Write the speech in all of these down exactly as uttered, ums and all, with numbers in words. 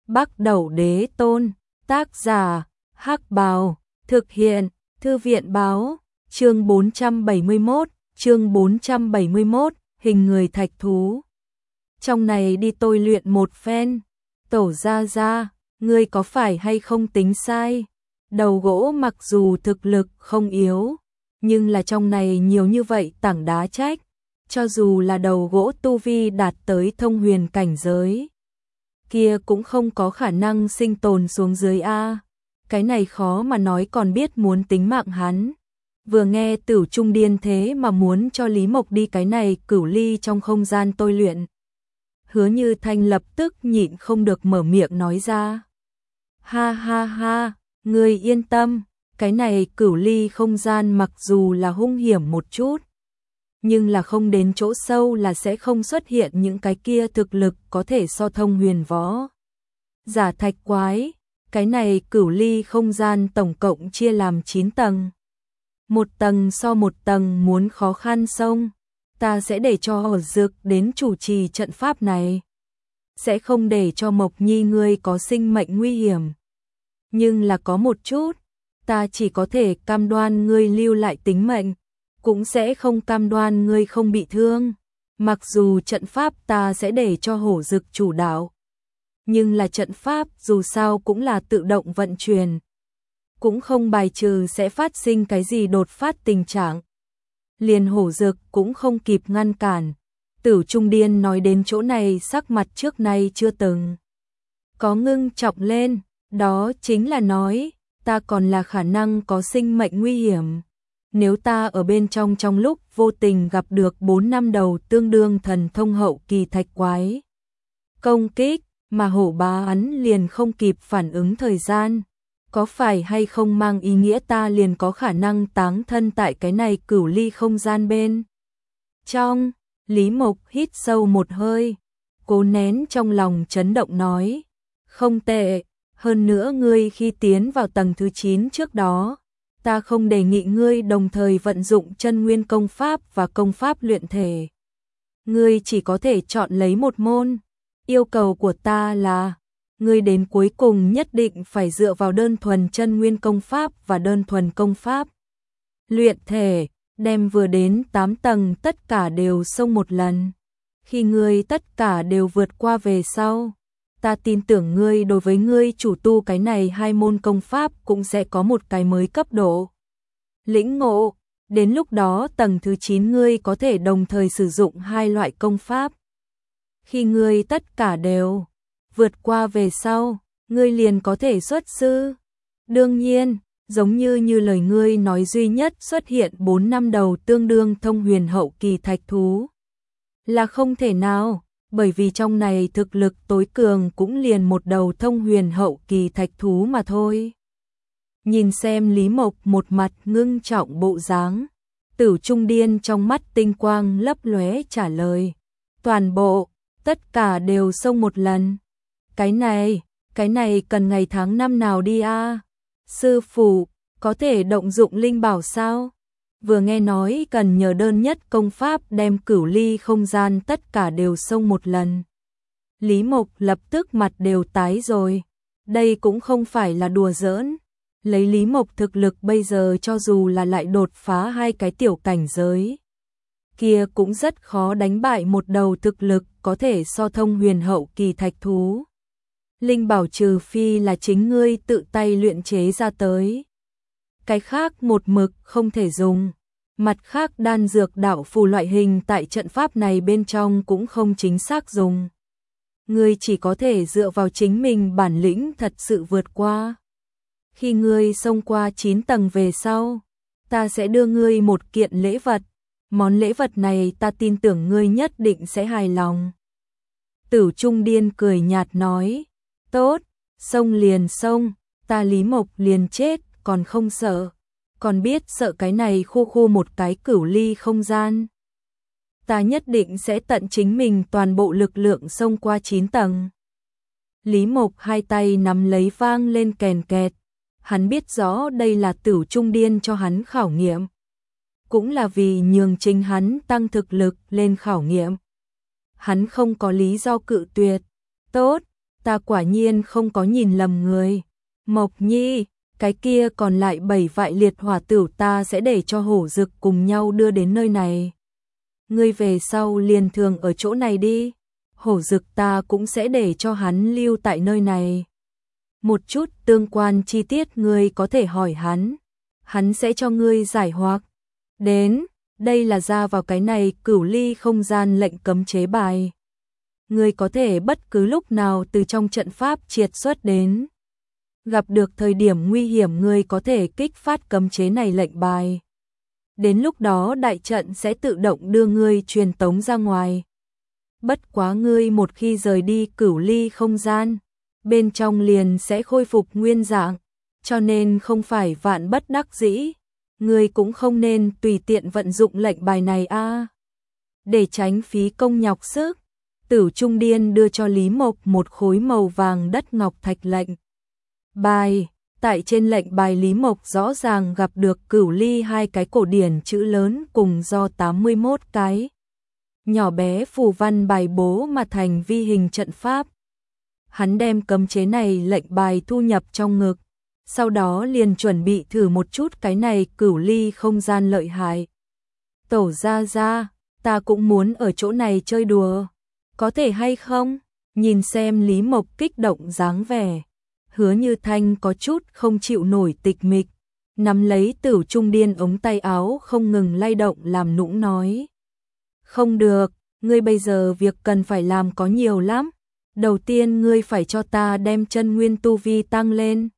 Bắc Đẩu Đế Tôn, tác giả, Hắc Bào, thực hiện, Thư viện báo, chương bốn trăm bảy mươi mốt, chương bốn trăm bảy mươi mốt, hình người thạch thú. Trong này đi tôi luyện một phen, Tổ gia gia, ngươi có phải hay không tính sai? Đầu gỗ mặc dù thực lực không yếu, nhưng là trong này nhiều như vậy tảng đá trách, cho dù là đầu gỗ tu vi đạt tới thông huyền cảnh giới, kia cũng không có khả năng sinh tồn xuống dưới a. Cái này khó mà nói, còn biết muốn tính mạng hắn. Vừa nghe Tửu Trung điên thế mà muốn cho Lý Mộc đi cái này cửu ly trong không gian tôi luyện. Hứa Như Thanh lập tức nhịn không được mở miệng nói ra. Ha ha ha, ngươi yên tâm, cái này cửu ly không gian mặc dù là hung hiểm một chút, nhưng là không đến chỗ sâu là sẽ không xuất hiện những cái kia thực lực có thể so thông huyền võ. Giả thạch quái, cái này cửu ly không gian tổng cộng chia làm chín tầng. Một tầng so một tầng muốn khó khăn sông, ta sẽ để cho Hổ Dực đến chủ trì trận pháp này. Sẽ không để cho Mộc Nhi ngươi có sinh mệnh nguy hiểm. Nhưng là có một chút, ta chỉ có thể cam đoan ngươi lưu lại tính mệnh, cũng sẽ không cam đoan ngươi không bị thương. Mặc dù trận pháp ta sẽ để cho Hổ Dực chủ đạo, nhưng là trận pháp dù sao cũng là tự động vận chuyển, cũng không bài trừ sẽ phát sinh cái gì đột phát tình trạng. Liền Hổ Dực cũng không kịp ngăn cản. Tửu Trung điên nói đến chỗ này, sắc mặt trước nay chưa từng có ngưng trọng lên, đó chính là nói, ta còn là khả năng có sinh mệnh nguy hiểm. Nếu ta ở bên trong trong lúc vô tình gặp được bốn năm đầu tương đương thần thông hậu kỳ thạch quái công kích, mà Hổ bá hắn liền không kịp phản ứng thời gian, có phải hay không mang ý nghĩa ta liền có khả năng táng thân tại cái này cửu ly không gian bên trong? Lý Mộc hít sâu một hơi, cố nén trong lòng chấn động nói, không tệ, hơn nữa ngươi khi tiến vào tầng thứ chín trước đó, ta không đề nghị ngươi đồng thời vận dụng chân nguyên công pháp và công pháp luyện thể. Ngươi chỉ có thể chọn lấy một môn. Yêu cầu của ta là, ngươi đến cuối cùng nhất định phải dựa vào đơn thuần chân nguyên công pháp và đơn thuần công pháp luyện thể, đem vừa đến tám tầng tất cả đều xông một lần. Khi ngươi tất cả đều vượt qua về sau, ta tin tưởng ngươi đối với ngươi chủ tu cái này hai môn công pháp cũng sẽ có một cái mới cấp độ lĩnh ngộ. Đến lúc đó tầng thứ chín ngươi có thể đồng thời sử dụng hai loại công pháp. Khi ngươi tất cả đều vượt qua về sau, ngươi liền có thể xuất sư. Đương nhiên, giống như như lời ngươi nói, duy nhất xuất hiện bốn năm đầu tương đương thông huyền hậu kỳ thạch thú là không thể nào, bởi vì trong này thực lực tối cường cũng liền một đầu thông huyền hậu kỳ thạch thú mà thôi. Nhìn xem Lý Mộc một mặt ngưng trọng bộ dáng, Tửu Trung điên trong mắt tinh quang lấp lóe trả lời, toàn bộ, tất cả đều xông một lần. Cái này, cái này cần ngày tháng năm nào đi a? À? Sư phụ, có thể động dụng linh bảo sao? Vừa nghe nói cần nhờ đơn nhất công pháp đem cửu ly không gian tất cả đều xông một lần, Lý Mộc lập tức mặt đều tái rồi. Đây cũng không phải là đùa giỡn. Lấy Lý Mộc thực lực bây giờ, cho dù là lại đột phá hai cái tiểu cảnh giới, kia cũng rất khó đánh bại một đầu thực lực có thể so thông huyền hậu kỳ thạch thú. Linh bảo trừ phi là chính ngươi tự tay luyện chế ra tới, cái khác một mực không thể dùng. Mặt khác đan dược đạo phù loại hình tại trận pháp này bên trong cũng không chính xác dùng. Ngươi chỉ có thể dựa vào chính mình bản lĩnh thật sự vượt qua. Khi ngươi xông qua chín tầng về sau, ta sẽ đưa ngươi một kiện lễ vật. Món lễ vật này ta tin tưởng ngươi nhất định sẽ hài lòng. Tửu Trung điên cười nhạt nói, tốt, xông liền xông, ta Lý Mộc liền chết, còn không sợ, còn biết sợ cái này khu khu một cái cửu ly không gian. Ta nhất định sẽ tận chính mình toàn bộ lực lượng xông qua chín tầng. Lý Mộc hai tay nắm lấy vang lên kèn kẹt, hắn biết rõ đây là Tửu Trung điên cho hắn khảo nghiệm, cũng là vì nhường chính hắn tăng thực lực lên khảo nghiệm. Hắn không có lý do cự tuyệt. Tốt, ta quả nhiên không có nhìn lầm người. Mộc Nhi, cái kia còn lại bảy vại liệt hỏa tửu ta sẽ để cho Hổ Dực cùng nhau đưa đến nơi này. Ngươi về sau liền thường ở chỗ này đi. Hổ Dực ta cũng sẽ để cho hắn lưu tại nơi này. Một chút tương quan chi tiết ngươi có thể hỏi hắn, hắn sẽ cho ngươi giải hoặc. Đến, đây là ra vào cái này cửu ly không gian lệnh cấm chế bài. Ngươi có thể bất cứ lúc nào từ trong trận pháp triệt xuất đến. Gặp được thời điểm nguy hiểm ngươi có thể kích phát cấm chế này lệnh bài. Đến lúc đó đại trận sẽ tự động đưa ngươi truyền tống ra ngoài. Bất quá ngươi một khi rời đi cửu ly không gian, bên trong liền sẽ khôi phục nguyên dạng, cho nên không phải vạn bất đắc dĩ, ngươi cũng không nên tùy tiện vận dụng lệnh bài này a. À. Để tránh phí công nhọc sức, Tử Trung Điên đưa cho Lý Mộc một khối màu vàng đất ngọc thạch lệnh bài. Tại trên lệnh bài Lý Mộc rõ ràng gặp được cửu ly hai cái cổ điển chữ lớn cùng do tám mươi mốt cái nhỏ bé phù văn bài bố mà thành vi hình trận pháp. Hắn đem cấm chế này lệnh bài thu nhập trong ngực, sau đó liền chuẩn bị thử một chút cái này cửu ly không gian lợi hại. Tổ ra ra, ta cũng muốn ở chỗ này chơi đùa, có thể hay không? Nhìn xem Lý Mộc kích động dáng vẻ, Hứa Như Thanh có chút không chịu nổi tịch mịch, nắm lấy Tử Trung Điên ống tay áo không ngừng lay động làm nũng nói. Không được, ngươi bây giờ việc cần phải làm có nhiều lắm. Đầu tiên ngươi phải cho ta đem chân nguyên tu vi tăng lên.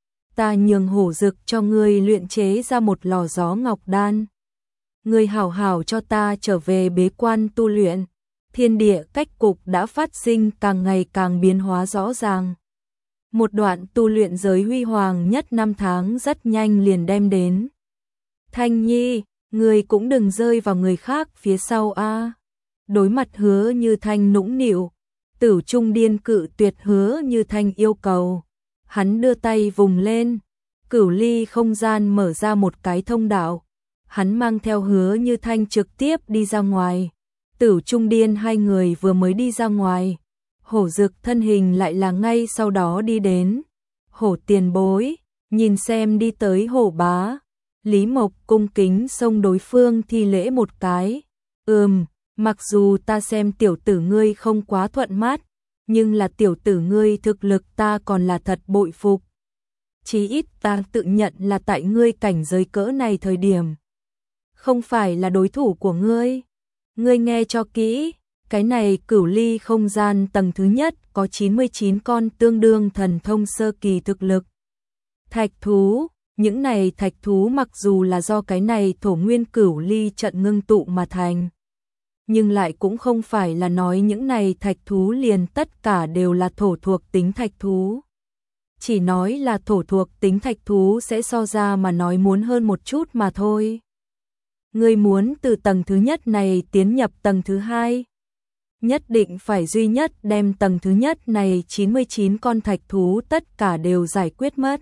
Ta nhường Hổ Dực cho ngươi luyện chế ra một lò gió ngọc đan. Ngươi hảo hảo cho ta trở về bế quan tu luyện. Thiên địa cách cục đã phát sinh càng ngày càng biến hóa rõ ràng. Một đoạn tu luyện giới huy hoàng nhất năm tháng rất nhanh liền đem đến. Thanh Nhi, ngươi cũng đừng rơi vào người khác phía sau a. Đối mặt Hứa Như Thanh nũng nịu, Tử Trung Điên cự tuyệt Hứa Như Thanh yêu cầu. Hắn đưa tay vùng lên, cửu ly không gian mở ra một cái thông đạo. Hắn mang theo Hứa Như Thanh trực tiếp đi ra ngoài. Tử Trung Điên hai người vừa mới đi ra ngoài, Hổ Dực thân hình lại là ngay sau đó đi đến. Hổ tiền bối, nhìn xem đi tới Hổ bá. Lý Mộc cung kính xông đối phương thi lễ một cái. Ừm, mặc dù ta xem tiểu tử ngươi không quá thuận mắt, nhưng là tiểu tử ngươi thực lực ta còn là thật bội phục. Chí ít ta tự nhận là tại ngươi cảnh giới cỡ này thời điểm, không phải là đối thủ của ngươi. Ngươi nghe cho kỹ, cái này cửu ly không gian tầng thứ nhất có chín mươi chín con tương đương thần thông sơ kỳ thực lực. Thạch thú, những này thạch thú mặc dù là do cái này thổ nguyên cửu ly trận ngưng tụ mà thành, nhưng lại cũng không phải là nói những này thạch thú liền tất cả đều là thổ thuộc tính thạch thú. Chỉ nói là thổ thuộc tính thạch thú sẽ so ra mà nói muốn hơn một chút mà thôi. Ngươi muốn từ tầng thứ nhất này tiến nhập tầng thứ hai, nhất định phải duy nhất đem tầng thứ nhất này chín mươi chín con thạch thú tất cả đều giải quyết mất.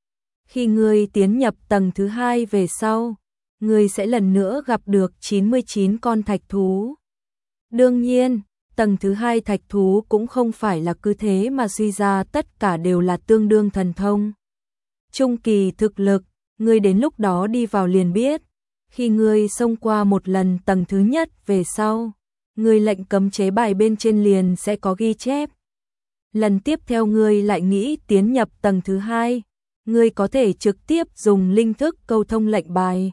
Khi ngươi tiến nhập tầng thứ hai về sau, ngươi sẽ lần nữa gặp được chín mươi chín con thạch thú. Đương nhiên, tầng thứ hai thạch thú cũng không phải là cứ thế mà suy ra tất cả đều là tương đương thần thông. Trung kỳ thực lực, ngươi đến lúc đó đi vào liền biết. Khi ngươi xông qua một lần tầng thứ nhất về sau, ngươi lệnh cấm chế bài bên trên liền sẽ có ghi chép. Lần tiếp theo ngươi lại nghĩ tiến nhập tầng thứ hai, ngươi có thể trực tiếp dùng linh thức câu thông lệnh bài.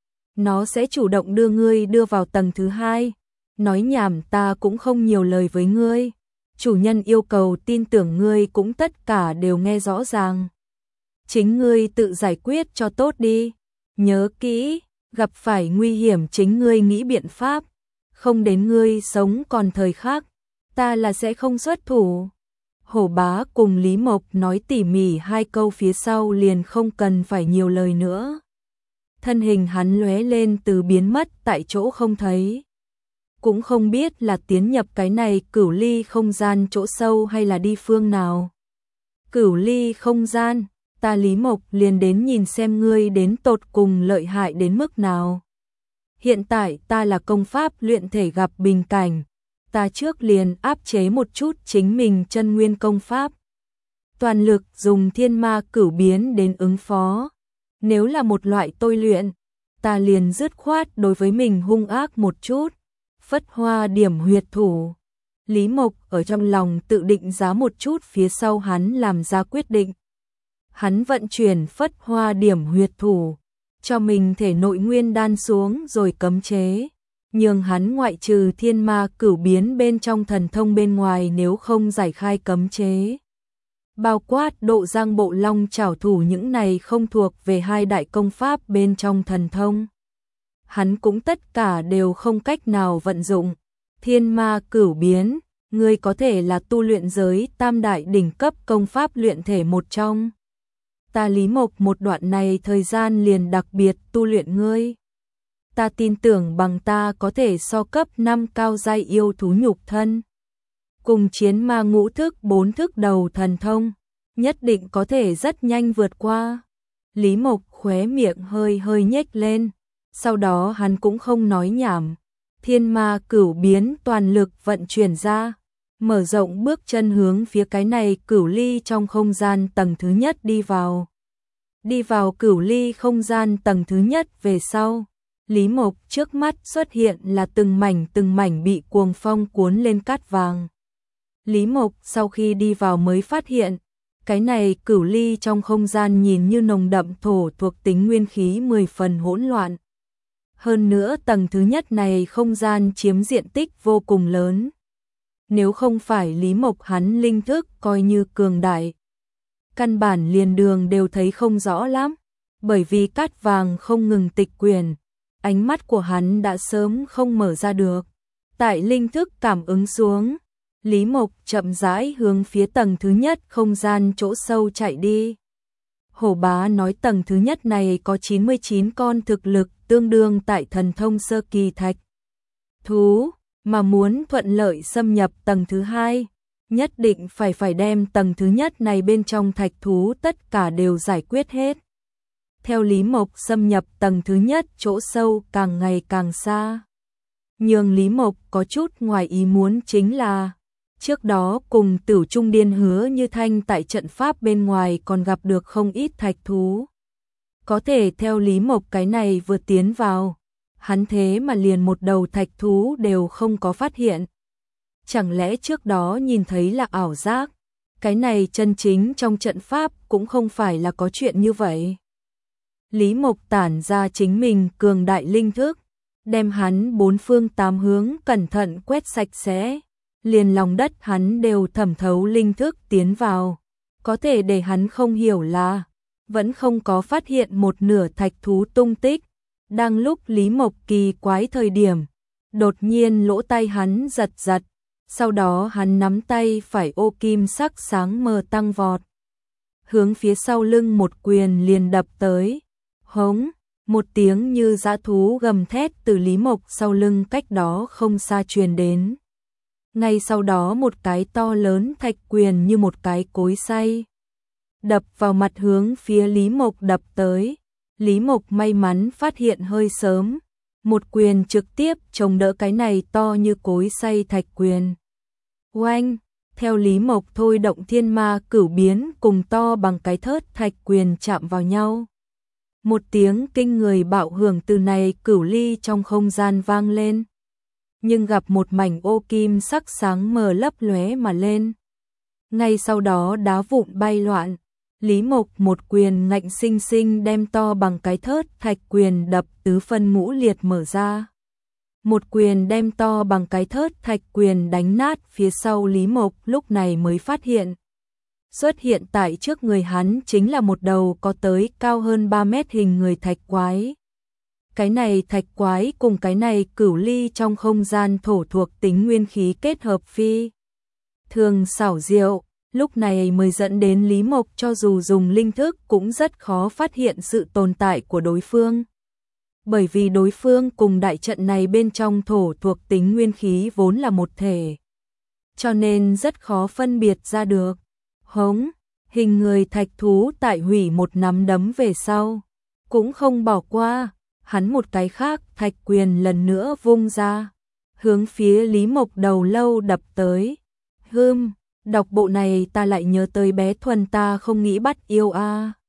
Nó sẽ chủ động đưa ngươi đưa vào tầng thứ hai. Nói nhảm ta cũng không nhiều lời với ngươi. Chủ nhân yêu cầu tin tưởng ngươi cũng tất cả đều nghe rõ ràng. Chính ngươi tự giải quyết cho tốt đi. Nhớ kỹ, gặp phải nguy hiểm chính ngươi nghĩ biện pháp. Không đến ngươi sống còn thời khắc, ta là sẽ không xuất thủ. Hổ bá cùng Lý Mộc nói tỉ mỉ hai câu phía sau liền không cần phải nhiều lời nữa. Thân hình hắn lóe lên từ biến mất tại chỗ không thấy. Cũng không biết là tiến nhập cái này cửu ly không gian chỗ sâu hay là đi phương nào. Cửu ly không gian, ta Lý Mộc liền đến nhìn xem ngươi đến tột cùng lợi hại đến mức nào. Hiện tại ta là công pháp luyện thể gặp bình cảnh, ta trước liền áp chế một chút chính mình chân nguyên công pháp. Toàn lực dùng thiên ma cửu biến đến ứng phó. Nếu là một loại tôi luyện, ta liền dứt khoát đối với mình hung ác một chút. Phất hoa điểm huyệt thủ. Lý Mộc ở trong lòng tự định giá một chút, phía sau hắn làm ra quyết định. Hắn vận chuyển phất hoa điểm huyệt thủ, cho mình thể nội nguyên đan xuống rồi cấm chế. Nhưng hắn ngoại trừ thiên ma cửu biến bên trong thần thông bên ngoài nếu không giải khai cấm chế. Bao quát độ giang bộ long trảo thủ những này không thuộc về hai đại công pháp bên trong thần thông. Hắn cũng tất cả đều không cách nào vận dụng. Thiên ma cửu biến, ngươi có thể là tu luyện giới tam đại đỉnh cấp công pháp luyện thể một trong. Ta Lý Mộc một đoạn này thời gian liền đặc biệt tu luyện ngươi. Ta tin tưởng bằng ta có thể so cấp năm cao giai yêu thú nhục thân. Cùng chiến ma ngũ thức bốn thức đầu thần thông, nhất định có thể rất nhanh vượt qua. Lý Mộc khóe miệng hơi hơi nhếch lên, sau đó hắn cũng không nói nhảm. Thiên ma cửu biến toàn lực vận chuyển ra, mở rộng bước chân hướng phía cái này cửu ly trong không gian tầng thứ nhất đi vào. Đi vào cửu ly không gian tầng thứ nhất về sau, Lý Mộc trước mắt xuất hiện là từng mảnh từng mảnh bị cuồng phong cuốn lên cát vàng. Lý Mộc sau khi đi vào mới phát hiện, cái này cửu ly trong không gian nhìn như nồng đậm thổ thuộc tính nguyên khí mười phần hỗn loạn. Hơn nữa tầng thứ nhất này không gian chiếm diện tích vô cùng lớn. Nếu không phải Lý Mộc hắn linh thức coi như cường đại, căn bản liền đường đều thấy không rõ lắm, bởi vì cát vàng không ngừng tịch quyển, ánh mắt của hắn đã sớm không mở ra được. Tại linh thức cảm ứng xuống, Lý Mộc chậm rãi hướng phía tầng thứ nhất không gian chỗ sâu chạy đi. Hổ bá nói tầng thứ nhất này có chín mươi chín con thực lực tương đương tại thần thông sơ kỳ thạch thú, mà muốn thuận lợi xâm nhập tầng thứ hai, nhất định phải phải đem tầng thứ nhất này bên trong thạch thú tất cả đều giải quyết hết. Theo Lý Mộc xâm nhập tầng thứ nhất chỗ sâu càng ngày càng xa. Nhưng Lý Mộc có chút ngoài ý muốn chính là, trước đó cùng Tử Trung Điên Hứa Như Thanh tại trận pháp bên ngoài còn gặp được không ít thạch thú. Có thể theo Lý Mộc cái này vừa tiến vào, hắn thế mà liền một đầu thạch thú đều không có phát hiện. Chẳng lẽ trước đó nhìn thấy là ảo giác? Cái này chân chính trong trận pháp cũng không phải là có chuyện như vậy. Lý Mộc tản ra chính mình cường đại linh thức, đem hắn bốn phương tám hướng cẩn thận quét sạch sẽ, liền lòng đất hắn đều thẩm thấu linh thức tiến vào. Có thể để hắn không hiểu là, vẫn không có phát hiện một nửa thạch thú tung tích. Đang lúc Lý Mộc kỳ quái thời điểm, đột nhiên lỗ tai hắn giật giật, sau đó hắn nắm tay phải ô kim sắc sáng mờ tăng vọt. Hướng phía sau lưng một quyền liền đập tới. Hống, một tiếng như dã thú gầm thét từ Lý Mộc sau lưng cách đó không xa truyền đến. Ngay sau đó một cái to lớn thạch quyền như một cái cối xay, đập vào mặt hướng phía Lý Mộc đập tới. Lý Mộc may mắn phát hiện hơi sớm, một quyền trực tiếp chống đỡ cái này to như cối xay thạch quyền. Oanh, theo Lý Mộc thôi động thiên ma cửu biến cùng to bằng cái thớt thạch quyền chạm vào nhau. Một tiếng kinh người bạo hưởng từ này cửu ly trong không gian vang lên. Nhưng gặp một mảnh ô kim sắc sáng mờ lấp lóe mà lên. Ngay sau đó đá vụn bay loạn. Lý Mộc một quyền ngạnh sinh sinh đem to bằng cái thớt thạch quyền đập tứ phân ngũ liệt mở ra. Một quyền đem to bằng cái thớt thạch quyền đánh nát, phía sau Lý Mộc lúc này mới phát hiện. Xuất hiện tại trước người hắn chính là một đầu có tới cao hơn ba mét hình người thạch quái. Cái này thạch quái cùng cái này cửu ly trong không gian thổ thuộc tính nguyên khí kết hợp phi thường xảo diệu, lúc này mới dẫn đến Lý Mộc cho dù dùng linh thức cũng rất khó phát hiện sự tồn tại của đối phương. Bởi vì đối phương cùng đại trận này bên trong thổ thuộc tính nguyên khí vốn là một thể, cho nên rất khó phân biệt ra được. Hống, hình người thạch thú tại hủy một nắm đấm về sau, cũng không bỏ qua, hắn một cái khác thạch quyền lần nữa vung ra. hướng phía Lý Mộc đầu lâu đập tới. Hưm, đọc bộ này ta lại nhớ tới bé Thuần ta không nghĩ bắt yêu a.